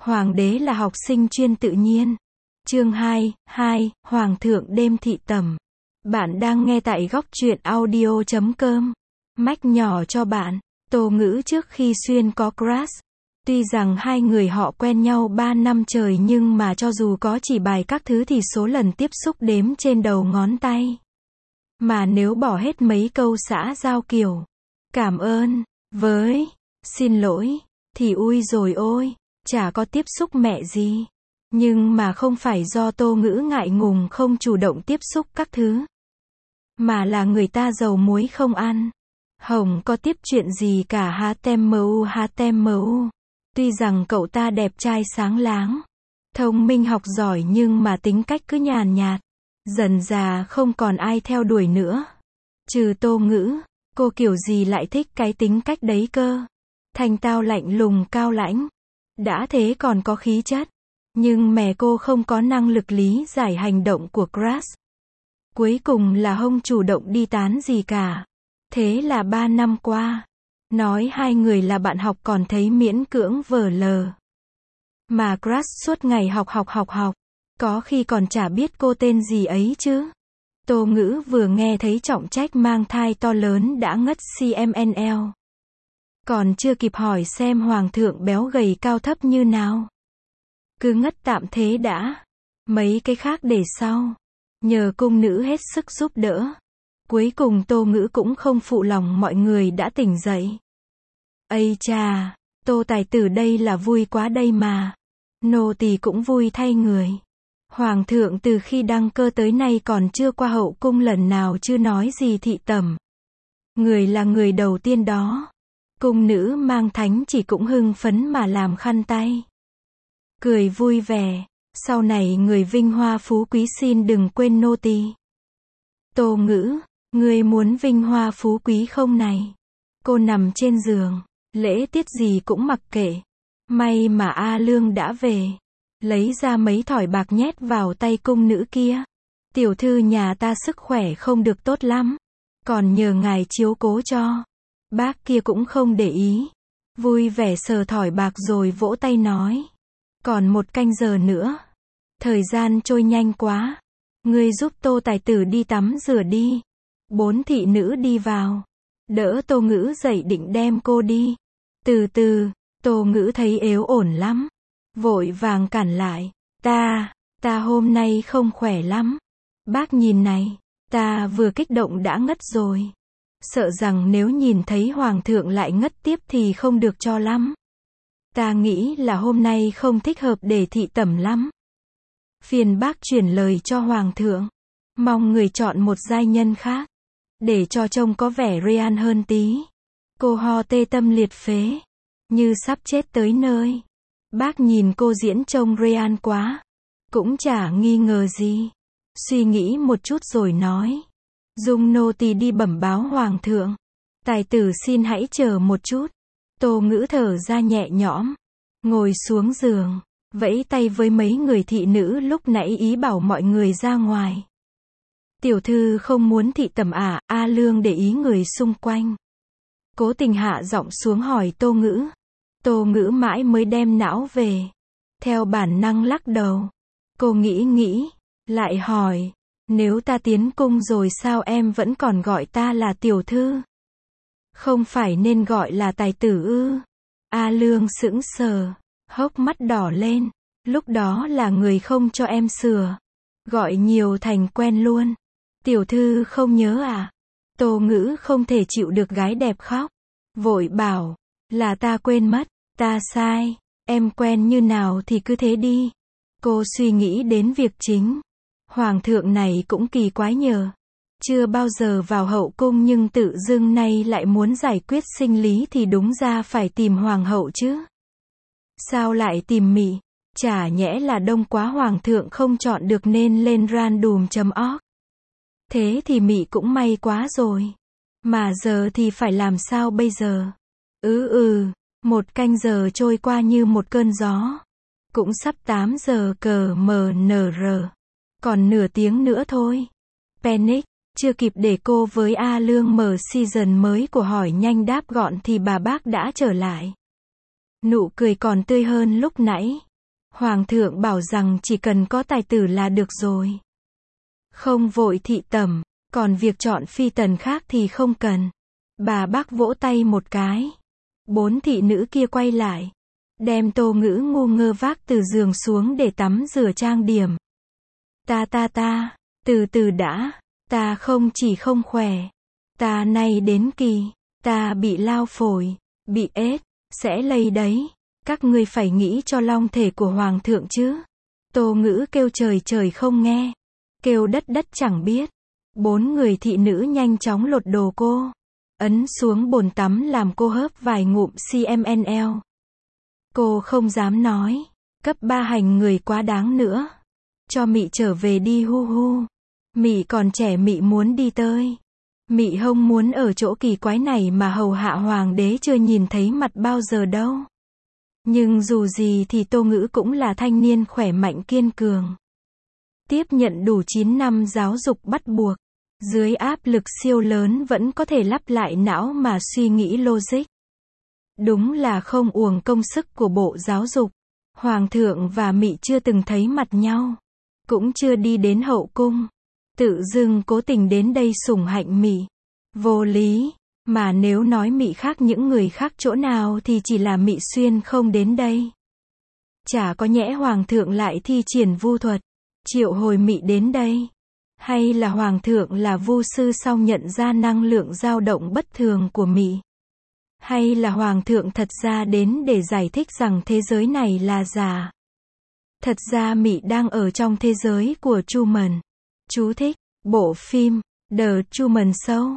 Hoàng đế là học sinh chuyên tự nhiên. Chương 2, Hoàng thượng đêm thị tẩm. Bạn đang nghe tại góc truyện audio.com. Mách nhỏ cho bạn, Tô Ngữ trước khi xuyên có crush. Tuy rằng hai người họ quen nhau 3 năm trời nhưng mà cho dù có chỉ bài các thứ thì số lần tiếp xúc đếm trên đầu ngón tay. Mà nếu bỏ hết mấy câu xã giao kiểu cảm ơn, với, xin lỗi, thì ui rồi ôi, chả có tiếp xúc mẹ gì. Nhưng mà không phải do Tô Ngữ ngại ngùng không chủ động tiếp xúc các thứ. Mà là người ta dầu muối không ăn. Hồng có tiếp chuyện gì cả HTMU. Tuy rằng cậu ta đẹp trai sáng láng, thông minh học giỏi nhưng mà tính cách cứ nhàn nhạt. Dần già không còn ai theo đuổi nữa. Trừ Tô Ngữ, cô kiểu gì lại thích cái tính cách đấy cơ. Thanh tao lạnh lùng cao lãnh. Đã thế còn có khí chất. Nhưng mẹ cô không có năng lực lý giải hành động của crush. Cuối cùng là không chủ động đi tán gì cả. Thế là 3 năm qua, nói hai người là bạn học còn thấy miễn cưỡng vờ lờ. Mà crush suốt ngày học. Có khi còn chả biết cô tên gì ấy chứ. Tô Ngữ vừa nghe thấy trọng trách mang thai to lớn đã ngất CMNL. Còn chưa kịp hỏi xem hoàng thượng béo gầy cao thấp như nào. Cứ ngất tạm thế đã. Mấy cái khác để sau. Nhờ cung nữ hết sức giúp đỡ. Cuối cùng Tô Ngữ cũng không phụ lòng mọi người đã tỉnh dậy. Ây chà, Tô tài tử đây là vui quá đây mà. Nô tỳ cũng vui thay người. Hoàng thượng từ khi đăng cơ tới nay còn chưa qua hậu cung lần nào chưa nói gì thị tẩm. Người là người đầu tiên đó. Cung nữ mang thánh chỉ cũng hưng phấn mà làm khăn tay. Cười vui vẻ. Sau này người vinh hoa phú quý xin đừng quên nô tỳ. Tô Ngữ, ngươi muốn vinh hoa phú quý không này? Cô nằm trên giường, lễ tiết gì cũng mặc kệ. May mà A Lương đã về. Lấy ra mấy thỏi bạc nhét vào tay cung nữ kia. Tiểu thư nhà ta sức khỏe không được tốt lắm. Còn nhờ ngài chiếu cố cho. Bác kia cũng không để ý. Vui vẻ sờ thỏi bạc rồi vỗ tay nói. Còn 1 canh giờ nữa. Thời gian trôi nhanh quá. Ngươi giúp Tô tài tử đi tắm rửa đi. 4 thị nữ đi vào. Đỡ Tô Ngữ dậy định đem cô đi. Từ từ, Tô Ngữ thấy yếu ổn lắm. Vội vàng cản lại. Ta hôm nay không khỏe lắm. Bác nhìn này, ta vừa kích động đã ngất rồi. Sợ rằng nếu nhìn thấy hoàng thượng lại ngất tiếp thì không được cho lắm. Ta nghĩ là hôm nay không thích hợp để thị tẩm lắm. Phiền bác chuyển lời cho hoàng thượng. Mong người chọn một giai nhân khác. Để cho trông có vẻ real hơn tí. Cô ho tê tâm liệt phế. Như sắp chết tới nơi. Bác nhìn cô diễn trông real quá. Cũng chả nghi ngờ gì. Suy nghĩ một chút rồi nói. Dung nô tỳ đi bẩm báo hoàng thượng. Tài tử xin hãy chờ một chút. Tô Ngữ thở ra nhẹ nhõm. Ngồi xuống giường. Vẫy tay với mấy người thị nữ lúc nãy ý bảo mọi người ra ngoài. Tiểu thư không muốn thị tẩm à? A Lương để ý người xung quanh. Cố tình hạ giọng xuống hỏi Tô Ngữ. Tô Ngữ mãi mới đem não về. Theo bản năng lắc đầu. Cô nghĩ, lại hỏi. Nếu ta tiến cung rồi sao em vẫn còn gọi ta là tiểu thư? Không phải nên gọi là tài tử ư? A Lương sững sờ. Hốc mắt đỏ lên. Lúc đó là người không cho em sửa. Gọi nhiều thành quen luôn. Tiểu thư không nhớ à? Tô Ngữ không thể chịu được gái đẹp khóc. Vội bảo. Là ta quên mất. Ta sai. Em quen như nào thì cứ thế đi. Cô suy nghĩ đến việc chính. Hoàng thượng này cũng kỳ quái nhờ. Chưa bao giờ vào hậu cung nhưng tự dưng nay lại muốn giải quyết sinh lý thì đúng ra phải tìm hoàng hậu chứ. Sao lại tìm Mị? Chả nhẽ là đông quá hoàng thượng không chọn được nên lên random.org. Thế thì Mị cũng may quá rồi. Mà giờ thì phải làm sao bây giờ? 1 canh giờ trôi qua như một cơn gió. Cũng sắp 8 giờ CMNR. Còn nửa tiếng nữa thôi. Panic. Chưa kịp để cô với A Lương mở season mới của hỏi nhanh đáp gọn thì bà bác đã trở lại. Nụ cười còn tươi hơn lúc nãy. Hoàng thượng bảo rằng chỉ cần có tài tử là được rồi. Không vội thị tẩm, còn việc chọn phi tần khác thì không cần. Bà bác vỗ tay một cái. 4 thị nữ kia quay lại. Đem Tô Ngữ ngu ngơ vác từ giường xuống để tắm rửa trang điểm. Ta, từ từ đã, ta không khỏe. Ta nay đến kỳ, ta bị lao phổi, bị ết, sẽ lây đấy. Các ngươi phải nghĩ cho long thể của hoàng thượng chứ. Tô Ngữ kêu trời không nghe, kêu đất chẳng biết. 4 người thị nữ nhanh chóng lột đồ cô, ấn xuống bồn tắm làm cô hớp vài ngụm CMNL. Cô không dám nói, cấp 3 hành người quá đáng nữa. Cho mị trở về đi hu hu. Mị còn trẻ, mị muốn đi tơi. Mị không muốn ở chỗ kỳ quái này mà hầu hạ hoàng đế chưa nhìn thấy mặt bao giờ đâu. Nhưng dù gì thì Tô Ngữ cũng là thanh niên khỏe mạnh kiên cường. Tiếp nhận đủ 9 năm giáo dục bắt buộc. Dưới áp lực siêu lớn vẫn có thể lắp lại não mà suy nghĩ logic. Đúng là không uổng công sức của Bộ Giáo dục. Hoàng thượng và mị chưa từng thấy mặt nhau. Cũng chưa đi đến hậu cung. Tự dưng cố tình đến đây sủng hạnh mị. Vô lý. Mà nếu nói mị khác những người khác chỗ nào thì chỉ là mị xuyên không đến đây. Chả có nhẽ hoàng thượng lại thi triển vu thuật, triệu hồi mị đến đây. Hay là hoàng thượng là vu sư sau nhận ra năng lượng dao động bất thường của mị. Hay là hoàng thượng thật ra đến để giải thích rằng thế giới này là giả. Thật ra mị đang ở trong thế giới của Truman. Chú thích, bộ phim The Truman Show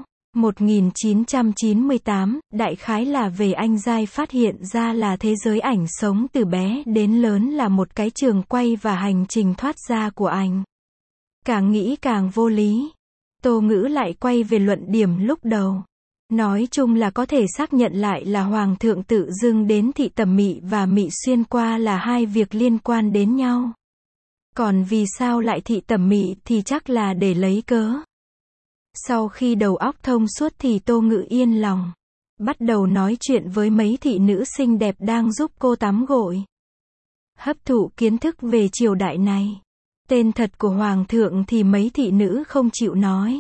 1998, đại khái là về anh giai phát hiện ra là thế giới ảnh sống từ bé đến lớn là một cái trường quay và hành trình thoát ra của anh. Càng nghĩ càng vô lý. Tô Ngữ lại quay về luận điểm lúc đầu. Nói chung là có thể xác nhận lại là hoàng thượng tự dưng đến thị tẩm mị và mị xuyên qua là hai việc liên quan đến nhau. Còn vì sao lại thị tẩm mị thì chắc là để lấy cớ. Sau khi đầu óc thông suốt thì Tô Ngữ yên lòng. Bắt đầu nói chuyện với mấy thị nữ xinh đẹp đang giúp cô tắm gội. Hấp thụ kiến thức về triều đại này. Tên thật của hoàng thượng thì mấy thị nữ không chịu nói.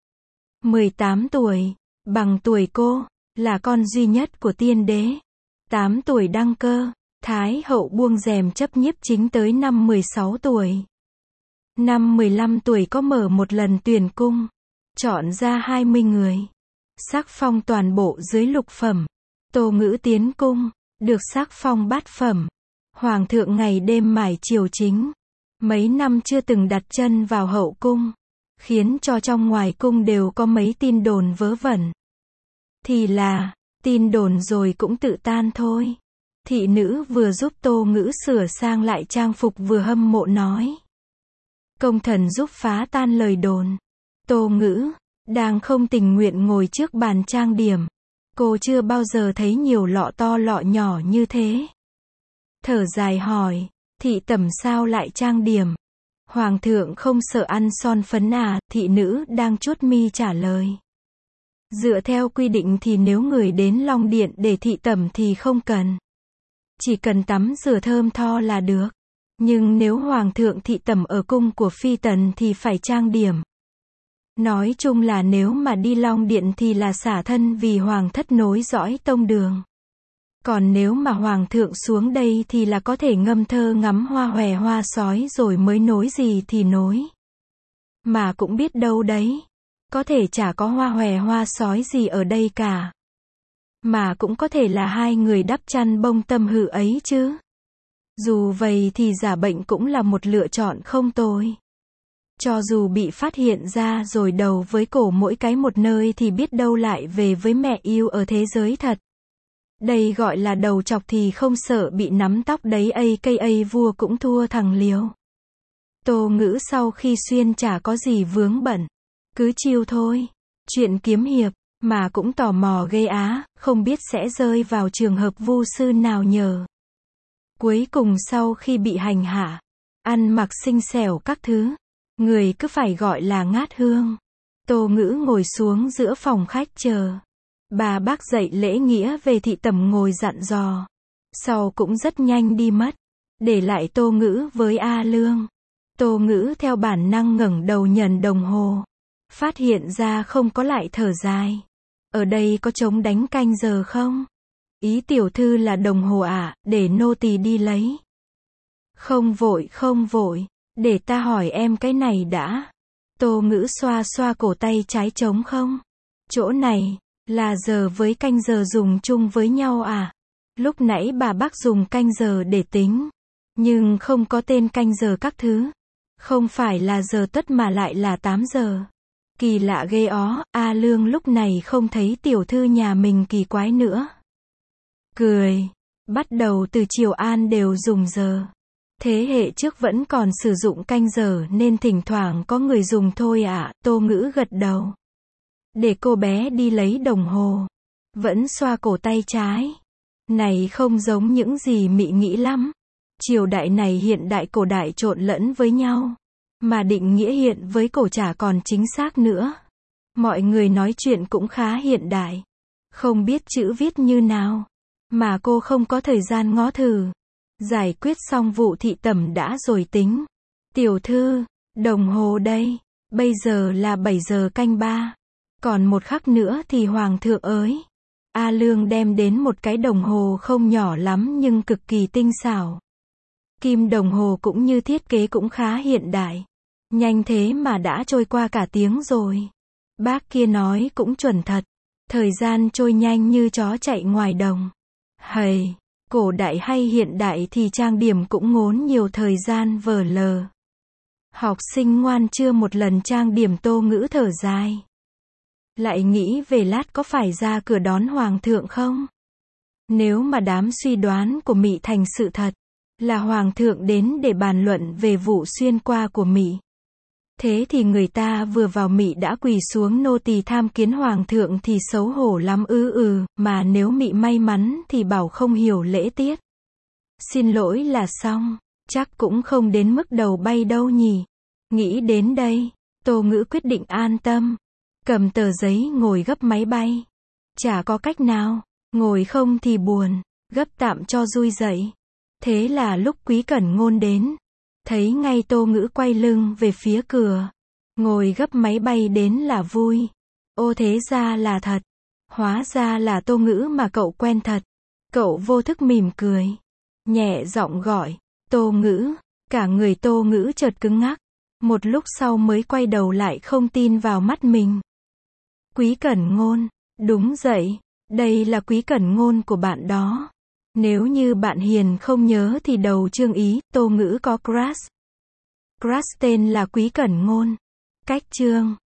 18 tuổi, bằng tuổi cô, là con duy nhất của tiên đế. 8 tuổi đăng cơ, Thái hậu buông rèm chấp nhiếp chính tới năm 16 tuổi. Năm 15 tuổi có mở một lần tuyển cung. Chọn ra 20 người. Sắc phong toàn bộ dưới lục phẩm. Tô Ngữ tiến cung, được sắc phong bát phẩm. Hoàng thượng ngày đêm mải triều chính. Mấy năm chưa từng đặt chân vào hậu cung. Khiến cho trong ngoài cung đều có mấy tin đồn vớ vẩn. Thì là, tin đồn rồi cũng tự tan thôi. Thị nữ vừa giúp Tô Ngữ sửa sang lại trang phục vừa hâm mộ nói. Công thần giúp phá tan lời đồn. Tô Ngữ, đang không tình nguyện ngồi trước bàn trang điểm. Cô chưa bao giờ thấy nhiều lọ to lọ nhỏ như thế. Thở dài hỏi, thị tẩm sao lại trang điểm? Hoàng thượng không sợ ăn son phấn à? Thị nữ đang chuốt mi trả lời. Dựa theo quy định thì nếu người đến Long Điện để thị tẩm thì không cần. Chỉ cần tắm rửa thơm tho là được. Nhưng nếu hoàng thượng thị tẩm ở cung của phi tần thì phải trang điểm. Nói chung là nếu mà đi Long Điện thì là xả thân vì hoàng thất nối dõi tông đường. Còn nếu mà hoàng thượng xuống đây thì là có thể ngâm thơ ngắm hoa hòe hoa sói rồi mới nối gì thì nối. Mà cũng biết đâu đấy. Có thể chả có hoa hòe hoa sói gì ở đây cả. Mà cũng có thể là hai người đắp chăn bông tâm hự ấy chứ. Dù vậy thì giả bệnh cũng là một lựa chọn không tồi. Cho dù bị phát hiện ra rồi đầu với cổ mỗi cái một nơi thì biết đâu lại về với mẹ yêu ở thế giới thật. Đây gọi là đầu chọc thì không sợ bị nắm tóc đấy, aka vua cũng thua thằng liều. Tô Ngữ sau khi xuyên chả có gì vướng bận. Cứ chill thôi. Chuyện kiếm hiệp, mà cũng tò mò ghê á, không biết sẽ rơi vào trường hợp vu sư nào nhờ. Cuối cùng sau khi bị hành hạ, ăn mặc xinh xẻo các thứ, người cứ phải gọi là ngát hương. Tô Ngữ ngồi xuống giữa phòng khách chờ. Bà bác dạy lễ nghĩa về thị tẩm ngồi dặn dò. Sau cũng rất nhanh đi mất. để lại Tô Ngữ với A Lương. Tô Ngữ theo bản năng ngẩng đầu nhìn đồng hồ. Phát hiện ra không có lại thở dài. Ở đây có trống đánh canh giờ không? Ý tiểu thư là đồng hồ ạ, để nô tỳ đi lấy. Không vội, để ta hỏi em cái này đã. Tô Ngữ xoa xoa cổ tay trái trống không? Chỗ này, là giờ với canh giờ dùng chung với nhau à? Lúc nãy bà bác dùng canh giờ để tính. Nhưng không có tên canh giờ các thứ. Không phải là giờ tất mà lại là 8 giờ. Kỳ lạ ghê ó, A Lương lúc này không thấy tiểu thư nhà mình kỳ quái nữa. Cười. Bắt đầu từ Triều An đều dùng giờ. Thế hệ trước vẫn còn sử dụng canh giờ nên thỉnh thoảng có người dùng thôi ạ. Tô Ngữ gật đầu. Để cô bé đi lấy đồng hồ. Vẫn xoa cổ tay trái. Này không giống những gì Mị nghĩ lắm. Triều đại này hiện đại cổ đại trộn lẫn với nhau. Mà định nghĩa hiện với cổ chả còn chính xác nữa. Mọi người nói chuyện cũng khá hiện đại. Không biết chữ viết như nào. Mà cô không có thời gian ngó thử. Giải quyết xong vụ thị tẩm đã rồi tính. Tiểu thư, đồng hồ đây. Bây giờ là 7 giờ canh 3. Còn một khắc nữa thì hoàng thượng ới. A Lương đem đến một cái đồng hồ không nhỏ lắm nhưng cực kỳ tinh xảo. Kim đồng hồ cũng như thiết kế cũng khá hiện đại. Nhanh thế mà đã trôi qua cả tiếng rồi. Bác kia nói cũng chuẩn thật. Thời gian trôi nhanh như chó chạy ngoài đồng. Hầy, cổ đại hay hiện đại thì trang điểm cũng ngốn nhiều thời gian vờ lờ. Học sinh ngoan chưa một lần trang điểm. Tô Ngữ thở dài. Lại nghĩ về lát có phải ra cửa đón hoàng thượng không? Nếu mà đám suy đoán của Mị thành sự thật, là hoàng thượng đến để bàn luận về vụ xuyên qua của Mị. Thế thì người ta vừa vào Mị đã quỳ xuống nô tỳ tham kiến hoàng thượng thì xấu hổ lắm mà nếu Mị may mắn thì bảo không hiểu lễ tiết. Xin lỗi là xong, chắc cũng không đến mức đầu bay đâu nhỉ. Nghĩ đến đây, Tô Ngữ quyết định an tâm. Cầm tờ giấy ngồi gấp máy bay. Chả có cách nào, ngồi không thì buồn, gấp tạm cho vui dậy. Thế là lúc Quý Cẩn Ngôn đến, thấy ngay Tô Ngữ quay lưng về phía cửa. Ngồi gấp máy bay đến là vui. Ô thế ra là thật. Hóa ra là Tô Ngữ mà cậu quen thật. Cậu vô thức mỉm cười. Nhẹ giọng gọi, Tô Ngữ. Cả người Tô Ngữ chợt cứng ngắc. Một lúc sau mới quay đầu lại không tin vào mắt mình. Quý Cẩn Ngôn. Đúng vậy, đây là Quý Cẩn Ngôn của bạn đó. Nếu như bạn Hiền không nhớ thì đầu chương ý, Tô Ngữ có crush. Crush tên là Quý Cẩn Ngôn. Cách chương.